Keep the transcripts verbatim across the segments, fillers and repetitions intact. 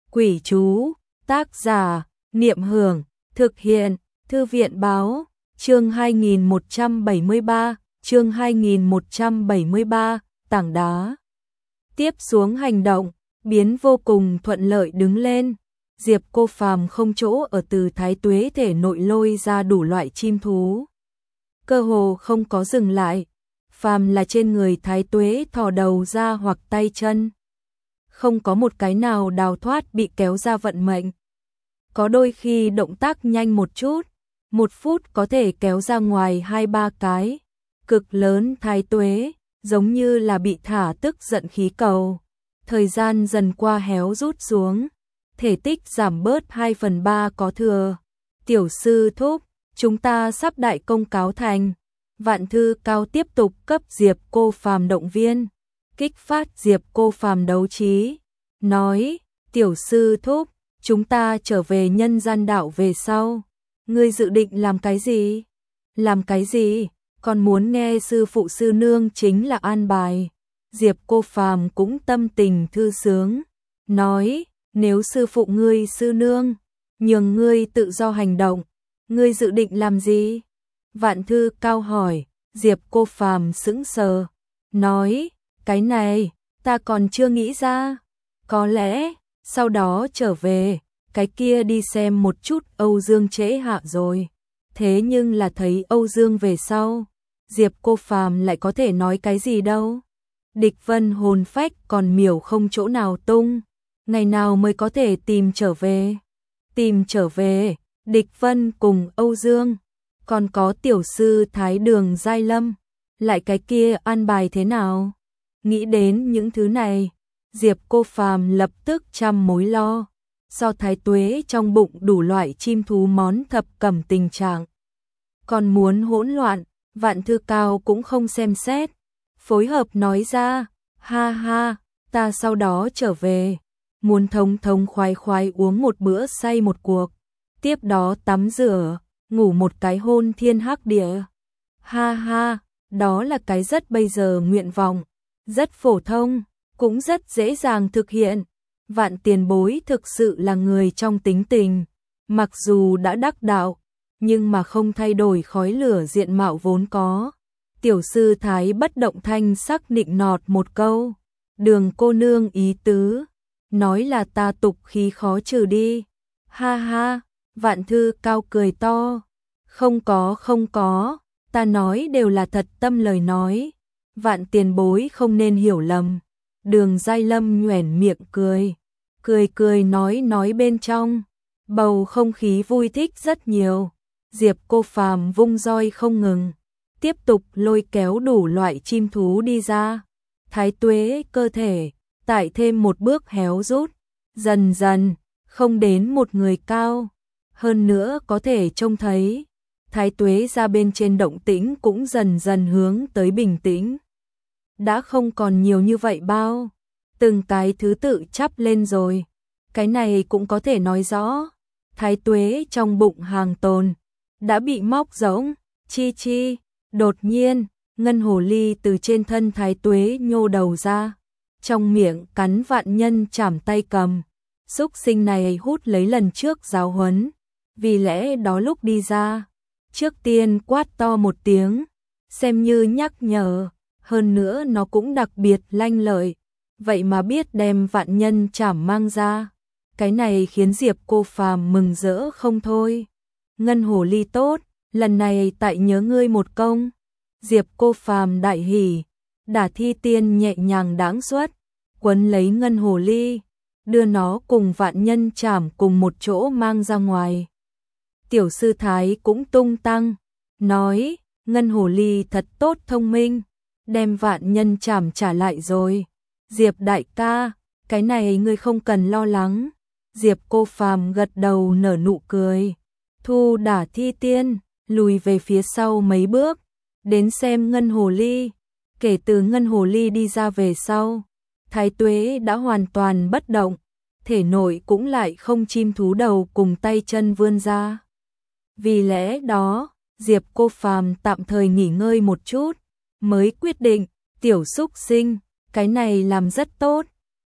Quỷ chú, tác giả, Niệm Hưởng, thực hiện, Thư viện báo, chương hai nghìn một trăm bảy mươi ba, chương hai nghìn một trăm bảy mươi ba, tảng đá. Tiếp xuống hành động, biến vô cùng thuận lợi đứng lên. Diệp Cô Phàm không chỗ ở từ Thái Tuế thể nội lôi ra đủ loại chim thú. Cơ hồ không có dừng lại, phàm là trên người Thái Tuế thò đầu ra hoặc tay chân. Không có một cái nào đào thoát bị kéo ra vận mệnh. Có đôi khi động tác nhanh một chút, một phút có thể kéo ra ngoài hai ba cái. Cực lớn Thái Tuế, giống như là bị thả tức giận khí cầu. Thời gian dần qua héo rút xuống, thể tích giảm bớt hai phần ba có thừa. Tiểu sư thúc, chúng ta sắp đại công cáo thành. Vạn Thư Cao tiếp tục cấp Diệp Cô Phàm động viên, kích phát Diệp Cô Phàm đấu trí, nói, tiểu sư thúc, chúng ta trở về nhân gian đạo về sau. Ngươi dự định làm cái gì? Làm cái gì? Còn muốn nghe sư phụ sư nương chính là an bài. Diệp Cô Phàm cũng tâm tình thư sướng, nói, nếu sư phụ ngươi sư nương, nhường ngươi tự do hành động, ngươi dự định làm gì? Vạn Thư Cao hỏi. Diệp Cô Phàm sững sờ, nói, cái này, ta còn chưa nghĩ ra. Có lẽ, sau đó trở về, cái kia đi xem một chút Âu Dương trễ hạ rồi. Thế nhưng là thấy Âu Dương về sau, Diệp Cô Phàm lại có thể nói cái gì đâu. Địch Vân hồn phách còn miểu không chỗ nào tung, ngày nào mới có thể tìm trở về. Tìm trở về, Địch Vân cùng Âu Dương, còn có tiểu sư Thái Đường Giai Lâm, lại cái kia an bài thế nào? Nghĩ đến những thứ này, Diệp Cô Phàm lập tức trăm mối lo. Do Thái Tuế trong bụng đủ loại chim thú món thập cẩm tình trạng, còn muốn hỗn loạn, Vạn Thư Cao cũng không xem xét, phối hợp nói ra, ha ha, ta sau đó trở về, muốn thống thống khoái khoái uống một bữa say một cuộc, tiếp đó tắm rửa, ngủ một cái hôn thiên hắc địa. Ha ha, đó là cái rất bây giờ nguyện vọng, rất phổ thông, cũng rất dễ dàng thực hiện. Vạn tiền bối thực sự là người trong tính tình, mặc dù đã đắc đạo, nhưng mà không thay đổi khói lửa diện mạo vốn có. Tiểu sư Thái bất động thanh sắc nịnh nọt một câu, Đường cô nương ý tứ, nói là ta tục khí khó trừ đi. Ha ha, Vạn Thư Cao cười to, không có không có, ta nói đều là thật tâm lời nói. Vạn tiền bối không nên hiểu lầm. Đường Giai Lâm nhoẻn miệng cười, cười cười nói nói bên trong, bầu không khí vui thích rất nhiều. Diệp Cô Phàm vung roi không ngừng, tiếp tục lôi kéo đủ loại chim thú đi ra. Thái Tuế cơ thể, tại thêm một bước héo rút, dần dần, không đến một người cao. Hơn nữa có thể trông thấy, Thái Tuế ra bên trên động tĩnh cũng dần dần hướng tới bình tĩnh. Đã không còn nhiều như vậy bao, từng cái thứ tự chắp lên rồi. Cái này cũng có thể nói rõ, Thái Tuế trong bụng hàng tồn, đã bị móc rỗng, chi chi. Đột nhiên, ngân hồ ly từ trên thân Thái Tuế nhô đầu ra, trong miệng cắn vạn nhân chảm tay cầm. Xúc sinh này hút lấy lần trước giáo huấn, vì lẽ đó lúc đi ra, trước tiên quát to một tiếng, xem như nhắc nhở. Hơn nữa nó cũng đặc biệt lanh lợi, vậy mà biết đem vạn nhân chảm mang ra. Cái này khiến Diệp Cô Phàm mừng rỡ không thôi. Ngân hồ ly tốt, lần này tại nhớ ngươi một công. Diệp Cô Phàm đại hỉ, Đả Thi Tiên nhẹ nhàng đáng xuất, quấn lấy ngân hồ ly, đưa nó cùng vạn nhân chảm cùng một chỗ mang ra ngoài. Tiểu sư Thái cũng tung tăng, nói, ngân hồ ly thật tốt thông minh, đem vạn nhân chảm trả lại rồi. Diệp đại ca, cái này ngươi không cần lo lắng. Diệp Cô Phàm gật đầu nở nụ cười, thu Đả Thi Tiên, lùi về phía sau mấy bước, đến xem ngân hồ ly. Kể từ ngân hồ ly đi ra về sau, Thái Tuế đã hoàn toàn bất động, thể nội cũng lại không chim thú đầu cùng tay chân vươn ra. Vì lẽ đó, Diệp Cô Phàm tạm thời nghỉ ngơi một chút, mới quyết định, tiểu xúc sinh, cái này làm rất tốt,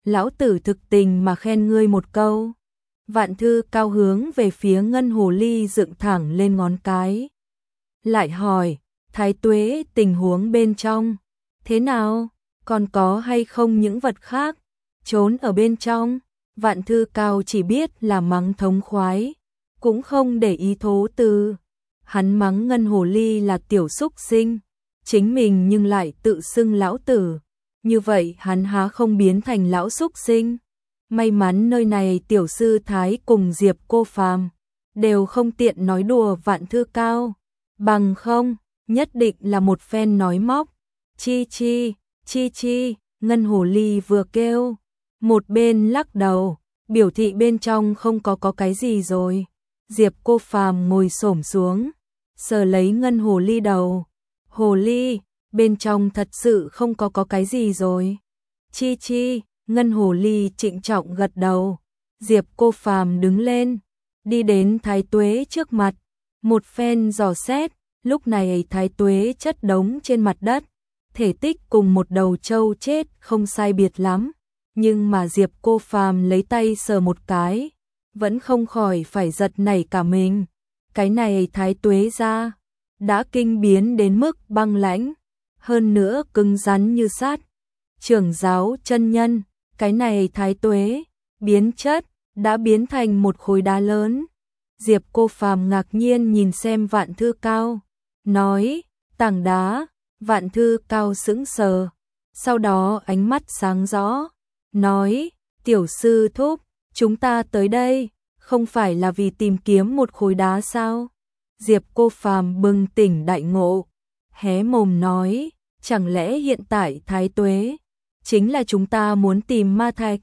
lão tử thực tình mà khen ngươi một câu. Vạn Thư Cao hướng về phía Ngân Hồ Ly dựng thẳng lên ngón cái. Lại hỏi, Thái Tuế tình huống bên trong, thế nào, còn có hay không những vật khác, trốn ở bên trong. Vạn Thư Cao chỉ biết là mắng thống khoái, cũng không để ý thố từ. Hắn mắng Ngân Hồ Ly là tiểu súc sinh, chính mình nhưng lại tự xưng lão tử. Như vậy hắn há không biến thành lão súc sinh. May mắn nơi này tiểu sư Thái cùng Diệp Cô Phàm đều không tiện nói đùa Vạn Thư Cao, bằng không, nhất định là một phen nói móc. Chi chi, chi chi, Ngân Hồ Ly vừa kêu, một bên lắc đầu, biểu thị bên trong không có có cái gì rồi. Diệp Cô Phàm ngồi xổm xuống, sờ lấy Ngân Hồ Ly đầu. Hồ Ly, bên trong thật sự không có có cái gì rồi. Chi chi, Ngân Hồ Ly trịnh trọng gật đầu. Diệp Cô Phàm đứng lên, đi đến Thái Tuế trước mặt, một phen dò xét. Lúc này Thái Tuế chất đống trên mặt đất, thể tích cùng một đầu trâu chết không sai biệt lắm. Nhưng mà Diệp Cô Phàm lấy tay sờ một cái, vẫn không khỏi phải giật nảy cả mình. Cái này Thái Tuế ra, đã kinh biến đến mức băng lãnh, hơn nữa cứng rắn như sắt. Trưởng giáo chân nhân, cái này Thái Tuế, biến chất, đã biến thành một khối đá lớn. Diệp Cô Phàm ngạc nhiên nhìn xem Vạn Thư Cao, nói, tảng đá. Vạn Thư Cao sững sờ, sau đó ánh mắt sáng rõ, nói, tiểu sư thúc, chúng ta tới đây, không phải là vì tìm kiếm một khối đá sao? Diệp Cô Phàm bừng tỉnh đại ngộ, hé mồm nói, chẳng lẽ hiện tại Thái Tuế chính là chúng ta muốn tìm ma thạch?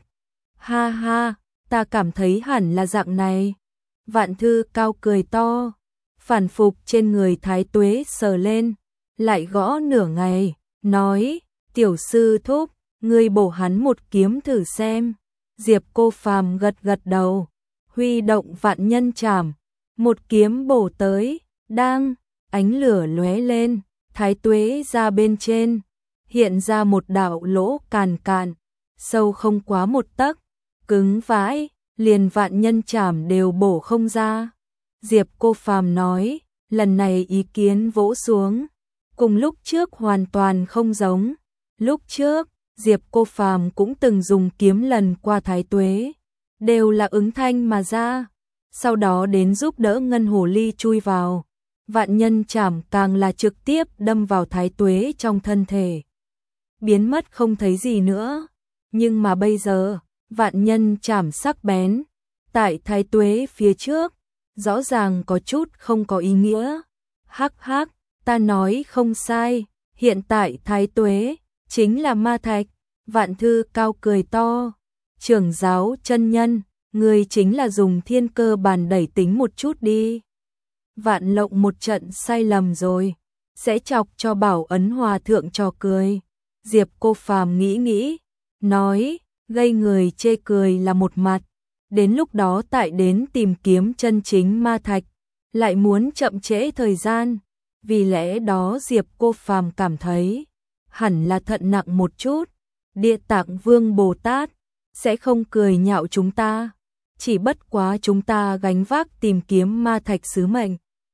Ha ha, ta cảm thấy hẳn là dạng này. Vạn Thư Cao cười to, phản phục trên người Thái Tuế sờ lên, lại gõ nửa ngày, nói, tiểu sư thúc, ngươi bổ hắn một kiếm thử xem. Diệp Cô Phàm gật gật đầu, huy động vạn nhân trảm, một kiếm bổ tới, đang, ánh lửa lóe lên, Thái Tuế ra bên trên, hiện ra một đạo lỗ càn cạn, sâu không quá một tấc, cứng vãi, liền vạn nhân trảm đều bổ không ra. Diệp Cô Phàm nói, lần này ý kiến vỗ xuống, cùng lúc trước hoàn toàn không giống. Lúc trước, Diệp Cô Phàm cũng từng dùng kiếm lần qua Thái Tuế, đều là ứng thanh mà ra. Sau đó đến giúp đỡ Ngân Hồ Ly chui vào, vạn nhân trảm càng là trực tiếp đâm vào Thái Tuế trong thân thể, biến mất không thấy gì nữa. Nhưng mà bây giờ, vạn nhân trảm sắc bén, tại Thái Tuế phía trước, rõ ràng có chút không có ý nghĩa. Hắc hắc, ta nói không sai, hiện tại Thái Tuế chính là ma thạch. Vạn Thư Cao cười to, trưởng giáo chân nhân, người chính là dùng thiên cơ bàn đẩy tính một chút đi. Vạn Lộng một trận sai lầm rồi, sẽ chọc cho Bảo Ấn Hòa thượng trò cười. Diệp Cô Phàm nghĩ nghĩ, nói, gây người chê cười là một mặt, đến lúc đó tại đến tìm kiếm chân chính ma thạch, lại muốn chậm trễ thời gian. Vì lẽ đó Diệp Cô Phàm cảm thấy, hẳn là thận nặng một chút. Địa Tạng Vương Bồ Tát sẽ không cười nhạo chúng ta, chỉ bất quá chúng ta gánh vác tìm kiếm ma thạch sứ mệnh,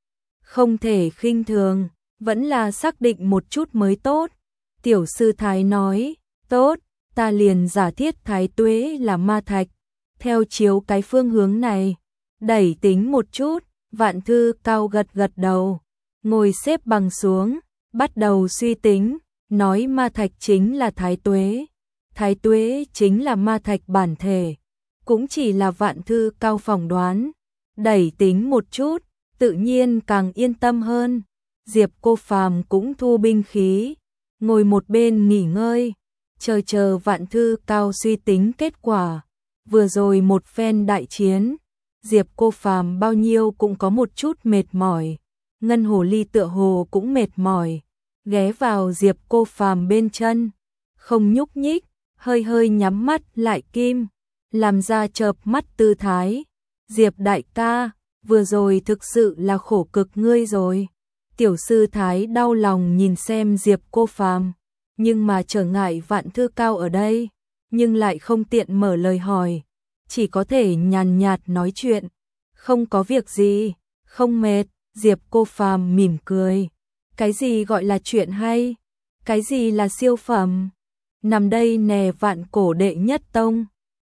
không thể khinh thường, vẫn là xác định một chút mới tốt. Tiểu sư Thái nói, tốt, ta liền giả thiết Thái Tuế là ma thạch, theo chiếu cái phương hướng này, đẩy tính một chút. Vạn Thư Cao gật gật đầu, ngồi xếp bằng xuống, bắt đầu suy tính, nói ma thạch chính là Thái Tuế, Thái Tuế chính là ma thạch bản thể, cũng chỉ là Vạn Thư Cao phỏng đoán, đẩy tính một chút, tự nhiên càng yên tâm hơn. Diệp Cô Phàm cũng thu binh khí, ngồi một bên nghỉ ngơi, chờ chờ Vạn Thư Cao suy tính kết quả. Vừa rồi một phen đại chiến, Diệp Cô Phàm bao nhiêu cũng có một chút mệt mỏi, Ngân Hồ Ly tựa hồ cũng mệt mỏi, ghé vào Diệp Cô Phàm bên chân, không nhúc nhích, hơi hơi nhắm mắt lại kim, làm ra chợp mắt tư thái. Diệp đại ca, vừa rồi thực sự là khổ cực ngươi rồi. Tiểu sư Thái đau lòng nhìn xem Diệp Cô Phàm, nhưng mà trở ngại Vạn Thư Cao ở đây, nhưng lại không tiện mở lời hỏi, chỉ có thể nhàn nhạt nói chuyện. Không có việc gì, không mệt, Diệp Cô Phàm mỉm cười. Cái gì gọi là chuyện hay? Cái gì là siêu phẩm? Nằm đây nè vạn cổ đệ nhất tông.